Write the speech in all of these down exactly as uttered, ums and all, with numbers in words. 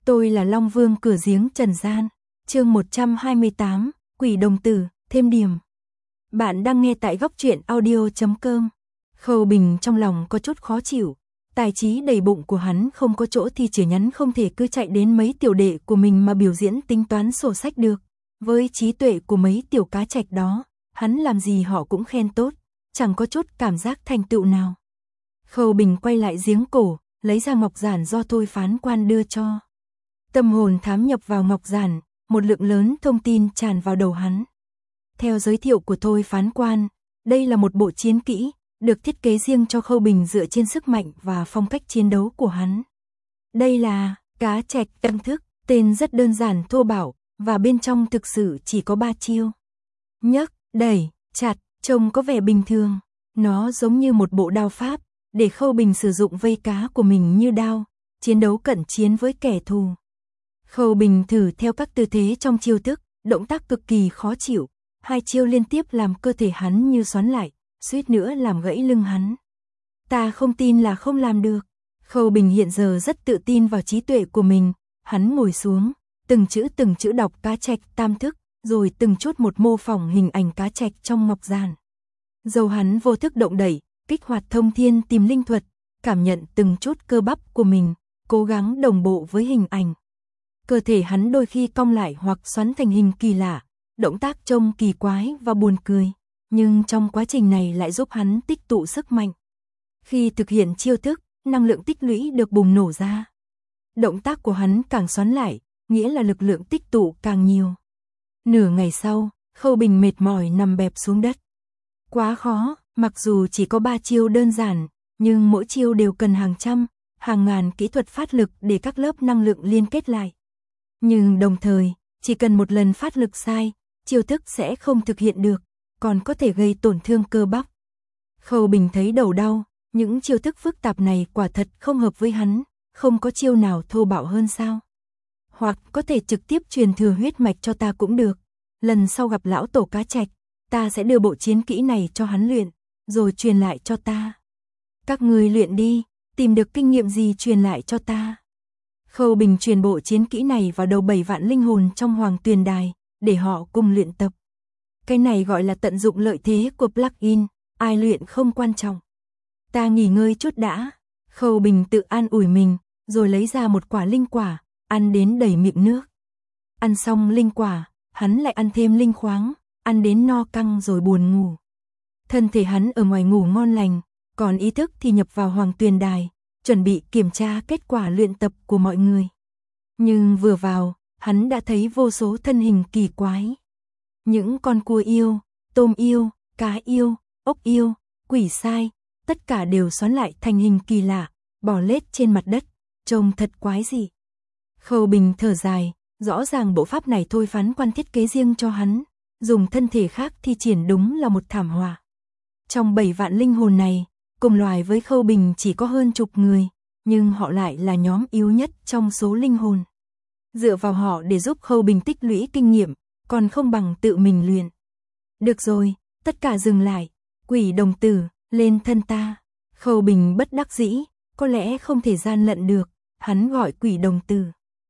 Tôi là Long Vương cửa giếng trần gian. Chương một trăm hai mươi tám, Quỷ đồng tử, thêm điểm. Bạn đang nghe tại góc truyện audio chấm com. Khâu Bình trong lòng có chút khó chịu. Tài trí đầy bụng của hắn không có chỗ thì chỉ nhắn không thể cứ chạy đến mấy tiểu đệ của mình mà biểu diễn tính toán sổ sách được. Với trí tuệ của mấy tiểu cá trạch đó, hắn làm gì họ cũng khen tốt, chẳng có chút cảm giác thành tựu nào. Khâu Bình quay lại giếng cổ, lấy ra ngọc giản do thôi phán quan đưa cho. Tâm hồn thám nhập vào ngọc giản, một lượng lớn thông tin tràn vào đầu hắn. Theo giới thiệu của thôi phán quan, đây là một bộ chiến kỹ, được thiết kế riêng cho Khâu Bình dựa trên sức mạnh và phong cách chiến đấu của hắn. Đây là cá trạch tâm thức, tên rất đơn giản thô bạo, và bên trong thực sự chỉ có ba chiêu. Nhấc, đẩy, chặt, trông có vẻ bình thường. Nó giống như một bộ đao pháp, để Khâu Bình sử dụng vây cá của mình như đao, chiến đấu cận chiến với kẻ thù. Khâu Bình thử theo các tư thế trong chiêu thức, động tác cực kỳ khó chịu. Hai chiêu liên tiếp làm cơ thể hắn như xoắn lại, suýt nữa làm gãy lưng hắn. Ta không tin là không làm được. Khâu Bình hiện giờ rất tự tin vào trí tuệ của mình. Hắn ngồi xuống, từng chữ từng chữ đọc cá trạch tam thức, rồi từng chút một mô phỏng hình ảnh cá trạch trong ngọc giản. Dầu hắn vô thức động đẩy, kích hoạt thông thiên tìm linh thuật, cảm nhận từng chút cơ bắp của mình, cố gắng đồng bộ với hình ảnh. Cơ thể hắn đôi khi cong lại hoặc xoắn thành hình kỳ lạ, động tác trông kỳ quái và buồn cười, nhưng trong quá trình này lại giúp hắn tích tụ sức mạnh. Khi thực hiện chiêu thức, năng lượng tích lũy được bùng nổ ra. Động tác của hắn càng xoắn lại, nghĩa là lực lượng tích tụ càng nhiều. Nửa ngày sau, Khâu Bình mệt mỏi nằm bẹp xuống đất. Quá khó, mặc dù chỉ có ba chiêu đơn giản, nhưng mỗi chiêu đều cần hàng trăm, hàng ngàn kỹ thuật phát lực để các lớp năng lượng liên kết lại. Nhưng đồng thời, chỉ cần một lần phát lực sai, chiêu thức sẽ không thực hiện được, còn có thể gây tổn thương cơ bắp. Khâu Bình thấy đầu đau, những chiêu thức phức tạp này quả thật không hợp với hắn, không có chiêu nào thô bạo hơn sao? Hoặc có thể trực tiếp truyền thừa huyết mạch cho ta cũng được. Lần sau gặp lão tổ cá trạch, ta sẽ đưa bộ chiến kỹ này cho hắn luyện, rồi truyền lại cho ta. Các ngươi luyện đi, tìm được kinh nghiệm gì truyền lại cho ta. Khâu Bình truyền bộ chiến kỹ này vào đầu bảy vạn linh hồn trong Hoàng Tuyền Đài, để họ cùng luyện tập. Cái này gọi là tận dụng lợi thế của plugin, ai luyện không quan trọng. Ta nghỉ ngơi chút đã. Khâu Bình tự an ủi mình, rồi lấy ra một quả linh quả, ăn đến đầy miệng nước. Ăn xong linh quả, hắn lại ăn thêm linh khoáng, ăn đến no căng rồi buồn ngủ. Thân thể hắn ở ngoài ngủ ngon lành, còn ý thức thì nhập vào Hoàng Tuyền Đài, chuẩn bị kiểm tra kết quả luyện tập của mọi người. Nhưng vừa vào, hắn đã thấy vô số thân hình kỳ quái. Những con cua yêu, tôm yêu, cá yêu, ốc yêu, quỷ sai, tất cả đều xoắn lại thành hình kỳ lạ, bò lết trên mặt đất, trông thật quái dị. Khâu Bình thở dài, rõ ràng bộ pháp này thôi phán quan thiết kế riêng cho hắn, dùng thân thể khác thi triển đúng là một thảm họa. Trong bảy vạn linh hồn này, cùng loài với Khâu Bình chỉ có hơn chục người, nhưng họ lại là nhóm yếu nhất trong số linh hồn. Dựa vào họ để giúp Khâu Bình tích lũy kinh nghiệm, còn không bằng tự mình luyện. Được rồi, tất cả dừng lại, quỷ đồng tử, lên thân ta. Khâu Bình bất đắc dĩ, có lẽ không thể gian lận được, hắn gọi quỷ đồng tử.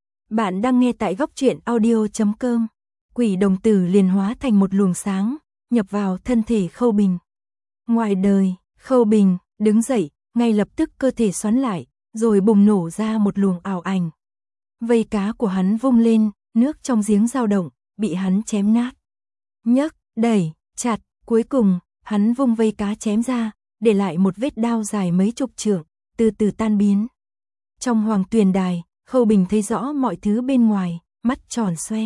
Bạn đang nghe tại góc truyện audio chấm com. Quỷ đồng tử liền hóa thành một luồng sáng, nhập vào thân thể Khâu Bình. Ngoài đời, Khâu Bình đứng dậy, ngay lập tức cơ thể xoắn lại, rồi bùng nổ ra một luồng ảo ảnh. Vây cá của hắn vung lên, nước trong giếng dao động, bị hắn chém nát. Nhấc, đẩy, chặt, cuối cùng, hắn vung vây cá chém ra, để lại một vết đao dài mấy chục trượng, từ từ tan biến. Trong Hoàng Tuyền Đài, Khâu Bình thấy rõ mọi thứ bên ngoài, mắt tròn xoe.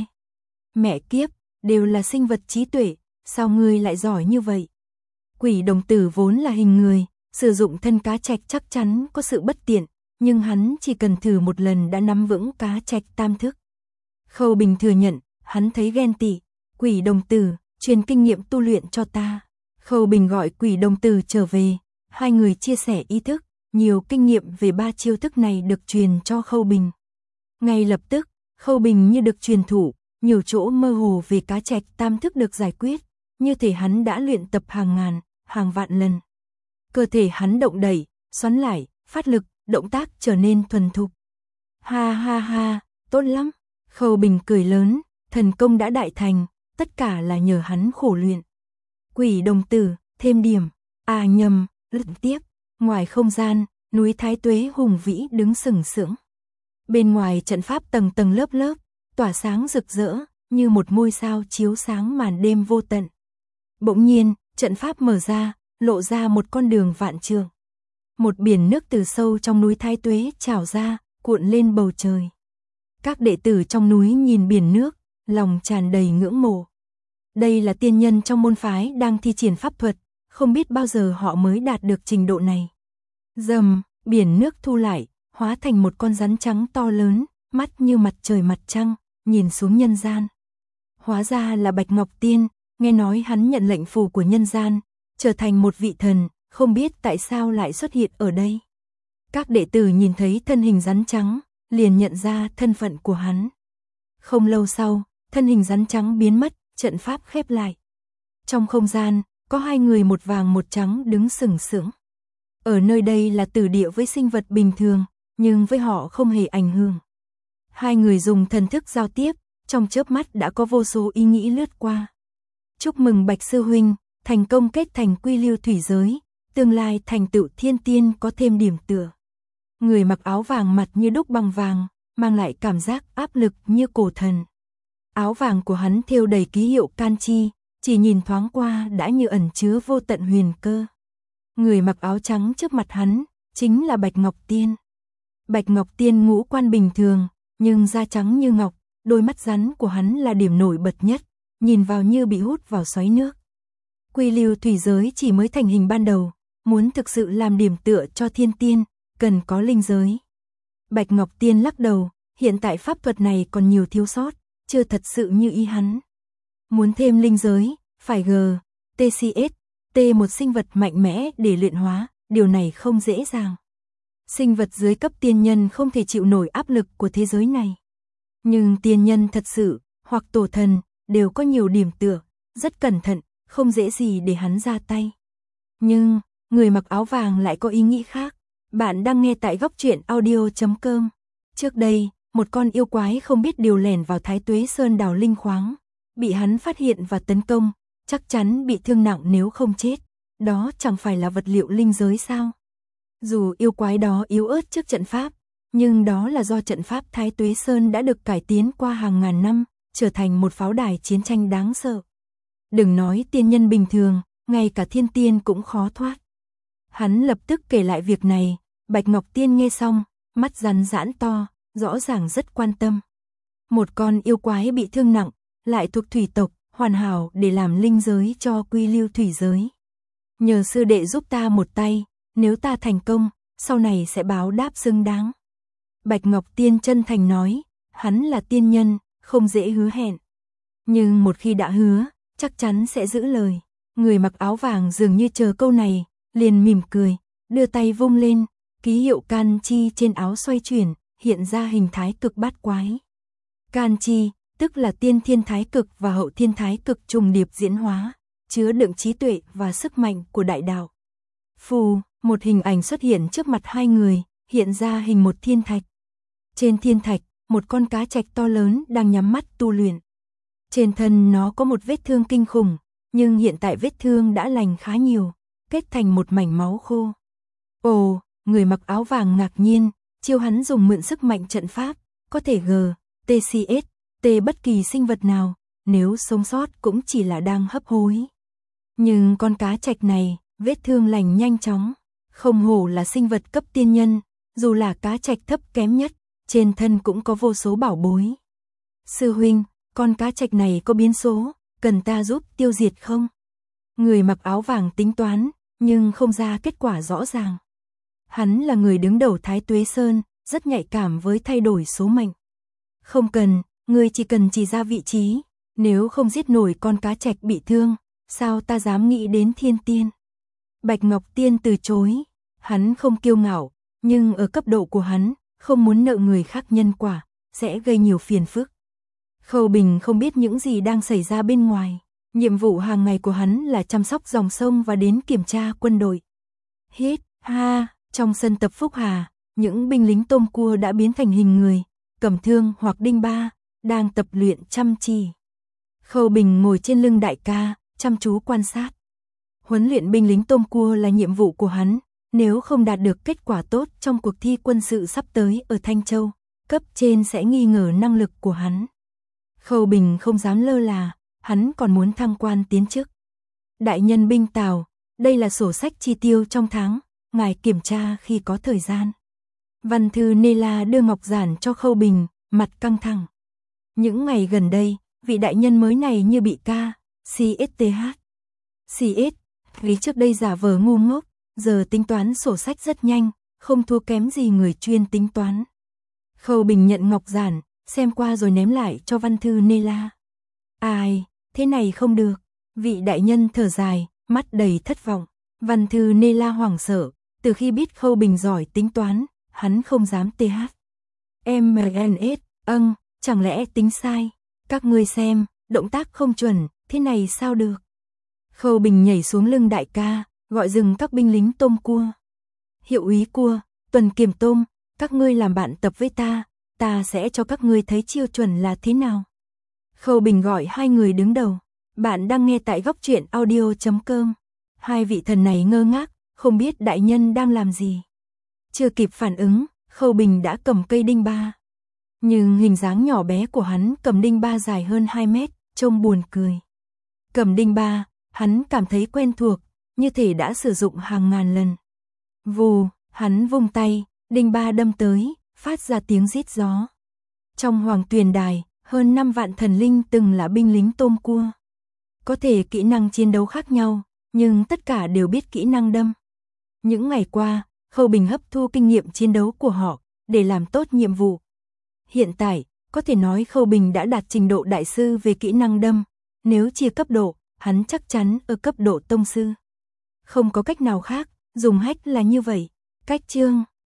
Mẹ kiếp, đều là sinh vật trí tuệ, sao ngươi lại giỏi như vậy? Quỷ đồng tử vốn là hình người, sử dụng thân cá trạch chắc chắn có sự bất tiện, nhưng hắn chỉ cần thử một lần đã nắm vững cá trạch tam thức. Khâu Bình thừa nhận, hắn thấy ghen tị. Quỷ đồng tử, truyền kinh nghiệm tu luyện cho ta. Khâu Bình gọi quỷ đồng tử trở về, hai người chia sẻ ý thức, nhiều kinh nghiệm về ba chiêu thức này được truyền cho Khâu Bình. Ngay lập tức, Khâu Bình như được truyền thụ, nhiều chỗ mơ hồ về cá trạch tam thức được giải quyết, như thể hắn đã luyện tập hàng ngàn, hàng vạn lần. Cơ thể hắn động đẩy, xoắn lại, phát lực, động tác trở nên thuần thục. Ha ha ha, tốt lắm. Khâu Bình cười lớn, thần công đã đại thành, tất cả là nhờ hắn khổ luyện. Quỷ đồng tử, thêm điểm, à nhầm, lật tiếp, ngoài không gian, núi Thái Tuế hùng vĩ đứng sừng sững. Bên ngoài trận pháp tầng tầng lớp lớp, tỏa sáng rực rỡ, như một ngôi sao chiếu sáng màn đêm vô tận. Bỗng nhiên, trận pháp mở ra, lộ ra một con đường vạn trượng. Một biển nước từ sâu trong núi Thái Tuế trào ra, cuộn lên bầu trời. Các đệ tử trong núi nhìn biển nước, lòng tràn đầy ngưỡng mộ. Đây là tiên nhân trong môn phái đang thi triển pháp thuật, không biết bao giờ họ mới đạt được trình độ này. Rầm, biển nước thu lại, hóa thành một con rắn trắng to lớn, mắt như mặt trời mặt trăng, nhìn xuống nhân gian. Hóa ra là Bạch Ngọc Tiên, nghe nói hắn nhận lệnh phù của nhân gian, trở thành một vị thần, không biết tại sao lại xuất hiện ở đây. Các đệ tử nhìn thấy thân hình rắn trắng, liền nhận ra thân phận của hắn. Không lâu sau, thân hình rắn trắng biến mất, trận pháp khép lại. Trong không gian, có hai người một vàng một trắng đứng sừng sững. Ở nơi đây là tử địa với sinh vật bình thường, nhưng với họ không hề ảnh hưởng. Hai người dùng thần thức giao tiếp, trong chớp mắt đã có vô số ý nghĩ lướt qua. Chúc mừng Bạch sư huynh, thành công kết thành quy lưu thủy giới, tương lai thành tựu thiên tiên có thêm điểm tựa. Người mặc áo vàng mặt như đúc bằng vàng, mang lại cảm giác áp lực như cổ thần. Áo vàng của hắn thêu đầy ký hiệu can chi, chỉ nhìn thoáng qua đã như ẩn chứa vô tận huyền cơ. Người mặc áo trắng trước mặt hắn, chính là Bạch Ngọc Tiên. Bạch Ngọc Tiên ngũ quan bình thường, nhưng da trắng như ngọc, đôi mắt rắn của hắn là điểm nổi bật nhất, nhìn vào như bị hút vào xoáy nước. Quy lưu thủy giới chỉ mới thành hình ban đầu, muốn thực sự làm điểm tựa cho thiên tiên, cần có linh giới. Bạch Ngọc Tiên lắc đầu, hiện tại pháp thuật này còn nhiều thiếu sót, chưa thật sự như ý hắn. Muốn thêm linh giới, phải G, T C S, T một sinh vật mạnh mẽ để luyện hóa, điều này không dễ dàng. Sinh vật dưới cấp tiên nhân không thể chịu nổi áp lực của thế giới này. Nhưng tiên nhân thật sự, hoặc tổ thần, đều có nhiều điểm tựa, rất cẩn thận, không dễ gì để hắn ra tay. Nhưng, người mặc áo vàng lại có ý nghĩ khác. Bạn đang nghe tại góc truyện audio chấm com. Trước đây, một con yêu quái không biết điều lẻn vào Thái Tuế Sơn đào linh khoáng, bị hắn phát hiện và tấn công, chắc chắn bị thương nặng nếu không chết. Đó chẳng phải là vật liệu linh giới sao? Dù yêu quái đó yếu ớt trước trận pháp, nhưng đó là do trận pháp Thái Tuế Sơn đã được cải tiến qua hàng ngàn năm, trở thành một pháo đài chiến tranh đáng sợ. Đừng nói tiên nhân bình thường, ngay cả thiên tiên cũng khó thoát. Hắn lập tức kể lại việc này, Bạch Ngọc Tiên nghe xong, mắt rắn giãn to, rõ ràng rất quan tâm. Một con yêu quái bị thương nặng, lại thuộc thủy tộc, hoàn hảo để làm linh giới cho quy lưu thủy giới. Nhờ sư đệ giúp ta một tay, nếu ta thành công, sau này sẽ báo đáp xứng đáng. Bạch Ngọc Tiên chân thành nói, hắn là tiên nhân, không dễ hứa hẹn. Nhưng một khi đã hứa, chắc chắn sẽ giữ lời. Người mặc áo vàng dường như chờ câu này, liền mỉm cười, đưa tay vung lên, ký hiệu can chi trên áo xoay chuyển, hiện ra hình thái cực bát quái. Can chi, tức là tiên thiên thái cực và hậu thiên thái cực trùng điệp diễn hóa, chứa đựng trí tuệ và sức mạnh của đại đạo. Phù, một hình ảnh xuất hiện trước mặt hai người, hiện ra hình một thiên thạch. Trên thiên thạch, một con cá trạch to lớn đang nhắm mắt tu luyện. Trên thân nó có một vết thương kinh khủng, nhưng hiện tại vết thương đã lành khá nhiều, kết thành một mảnh máu khô. Ồ, người mặc áo vàng ngạc nhiên, chiêu hắn dùng mượn sức mạnh trận pháp, có thể G, T C S, T bất kỳ sinh vật nào, nếu sống sót cũng chỉ là đang hấp hối. Nhưng con cá trạch này, vết thương lành nhanh chóng, không hổ là sinh vật cấp tiên nhân, dù là cá trạch thấp kém nhất, trên thân cũng có vô số bảo bối. Sư huynh, con cá trạch này có biến số, cần ta giúp tiêu diệt không? Người mặc áo vàng tính toán, nhưng không ra kết quả rõ ràng. Hắn là người đứng đầu Thái Tuế Sơn, rất nhạy cảm với thay đổi số mệnh. Không cần, ngươi chỉ cần chỉ ra vị trí, nếu không giết nổi con cá trạch bị thương, sao ta dám nghĩ đến thiên tiên? Bạch Ngọc Tiên từ chối, hắn không kiêu ngạo, nhưng ở cấp độ của hắn, không muốn nợ người khác nhân quả, sẽ gây nhiều phiền phức. Khâu Bình không biết những gì đang xảy ra bên ngoài, nhiệm vụ hàng ngày của hắn là chăm sóc dòng sông và đến kiểm tra quân đội. Hít, ha, trong sân tập Phúc Hà, những binh lính tôm cua đã biến thành hình người, cầm thương hoặc đinh ba, đang tập luyện chăm chỉ. Khâu Bình ngồi trên lưng đại ca, chăm chú quan sát. Huấn luyện binh lính tôm cua là nhiệm vụ của hắn, nếu không đạt được kết quả tốt trong cuộc thi quân sự sắp tới ở Thanh Châu, cấp trên sẽ nghi ngờ năng lực của hắn. Khâu Bình không dám lơ là, hắn còn muốn thăng quan tiến chức. Đại nhân binh Tào, đây là sổ sách chi tiêu trong tháng, ngài kiểm tra khi có thời gian. Văn thư Nela đưa ngọc giản cho Khâu Bình, mặt căng thẳng. Những ngày gần đây, vị đại nhân mới này như bị ca, xê ét tê hát. xê ét, lý trước đây giả vờ ngu ngốc, giờ tính toán sổ sách rất nhanh, không thua kém gì người chuyên tính toán. Khâu Bình nhận ngọc giản, xem qua rồi ném lại cho văn thư Nela. Ai, thế này không được. Vị đại nhân thở dài, mắt đầy thất vọng. Văn thư Nela hoảng sợ, từ khi biết Khâu Bình giỏi tính toán, hắn không dám tê hát. em en ét, âng, chẳng lẽ tính sai? Các ngươi xem, động tác không chuẩn, thế này sao được? Khâu Bình nhảy xuống lưng đại ca, gọi dừng các binh lính tôm cua. Hiệu úy cua, Tuần Kiểm tôm, các ngươi làm bạn tập với ta, ta sẽ cho các ngươi thấy chiêu chuẩn là thế nào. Khâu Bình gọi hai người đứng đầu. Bạn đang nghe tại góc truyện audio chấm com. Hai vị thần này ngơ ngác, không biết đại nhân đang làm gì. Chưa kịp phản ứng, Khâu Bình đã cầm cây đinh ba. Nhưng hình dáng nhỏ bé của hắn cầm đinh ba dài hơn hai mét, trông buồn cười. Cầm đinh ba, hắn cảm thấy quen thuộc, như thể đã sử dụng hàng ngàn lần. Vù, hắn vung tay, đinh ba đâm tới, phát ra tiếng rít gió. Trong Hoàng Tuyền Đài, hơn năm vạn thần linh từng là binh lính tôm cua. Có thể kỹ năng chiến đấu khác nhau, nhưng tất cả đều biết kỹ năng đâm. Những ngày qua, Khâu Bình hấp thu kinh nghiệm chiến đấu của họ, để làm tốt nhiệm vụ. Hiện tại, có thể nói Khâu Bình đã đạt trình độ đại sư về kỹ năng đâm, nếu chia cấp độ, hắn chắc chắn ở cấp độ tông sư. Không có cách nào khác, dùng hack là như vậy. Cách chương